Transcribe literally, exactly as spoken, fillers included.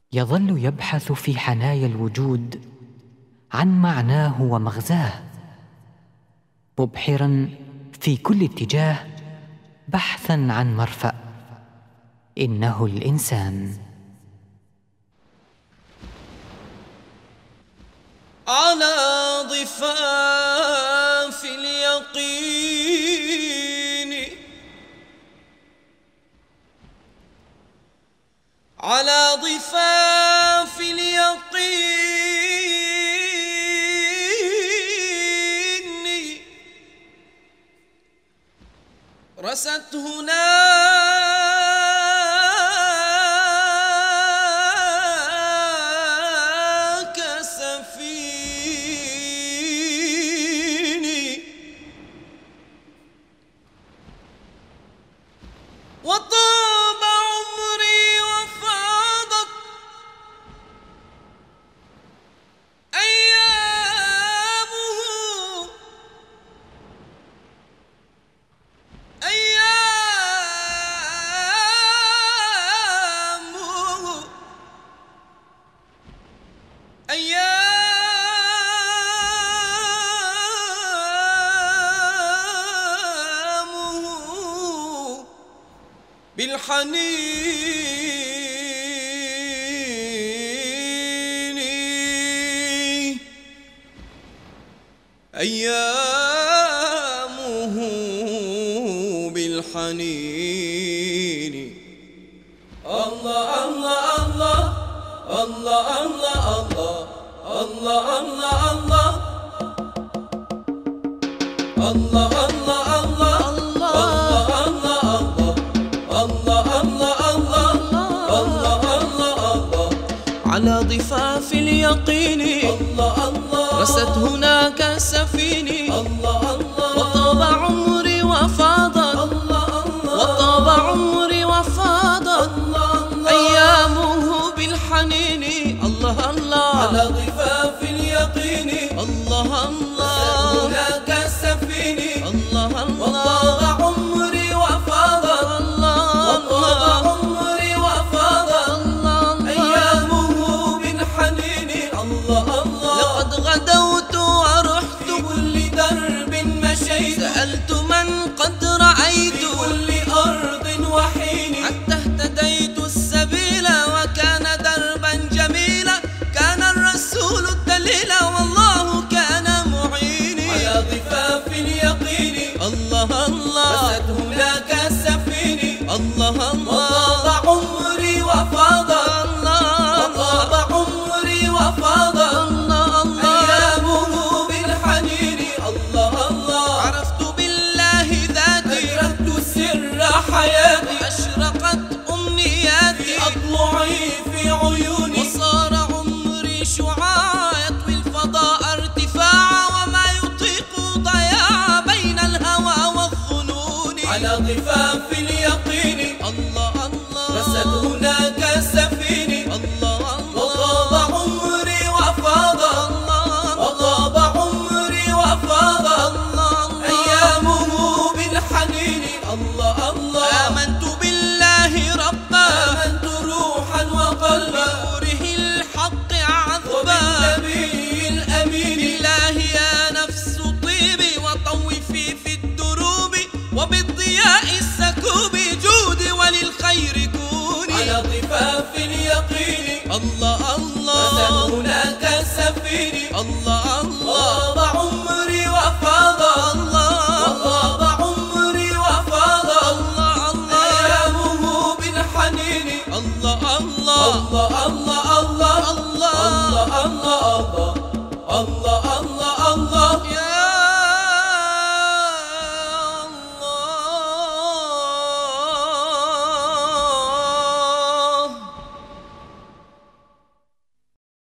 يظل يبحث في حنايا الوجود عن معناه ومغزاه، مبحرا في كل اتجاه بحثا عن مرفأ. إنه الإنسان. على ضفاف اليقين، على ضفاف اليقين رست هناك سفيني، وطاب عمري وفاضت أيامه، أيامه أيامه بالحنين، أيامه بالحنين. الله الله الله الله الله الله الله الله الله الله الله على ضفاف اليقين رست هناك سفيني، وطاب عمري وفاضت، وطاب عمري وفاضت أيامه بالحنين. الله الله على ضفاف اليقين الله الله هناك سفيني، الله وطاب الله عمري وفاضت، وطاب عمري وفاضت أيامه بالحنين. الله الله لقد غدوت ورحت في كل درب مشيت، سألت من قد رأيت في كل أرض وحين، حتى اهتديت السبيل وكان دربا جميلا، كان الرسول الدليل والله كان معيني. على ضفاف اليقين الله الله رست هناك سفيني، الله الله وطاب عمري وفاضت، وطاب عمري وفاضت أيامه بالحنين. الله الله عرفت بالله ذاتي، أدركت سر حياتي، أشرقت أمنياتي أضلعي في عيوني، وصار عمري شعاع يطوي الفضاء ارتفاعا، وما يطيق ضياع بين الهوى والظنون. على ضفاف اليقين الله الله رست هناك سفيني، الله وطاب عمري وفاضت، وطاب عمري وفاضت أيامه بالحنين. الله الله آمنت بالله ربا، آمنت روحا وقلبا، بنوره الحق عذبا، وبالنبي الأمين. بالله يا نفس طيبي وطوفي في الدروب، وبالضياء السكوب جودي وللخير كوني. على ضفاف اليقين الله رست الله هناك سفيني، الله الله وطاب عمري وفاضت، وطاب عمري وفاضت أيامه بالحنين. الله الله الله الله الله الله الله الله الله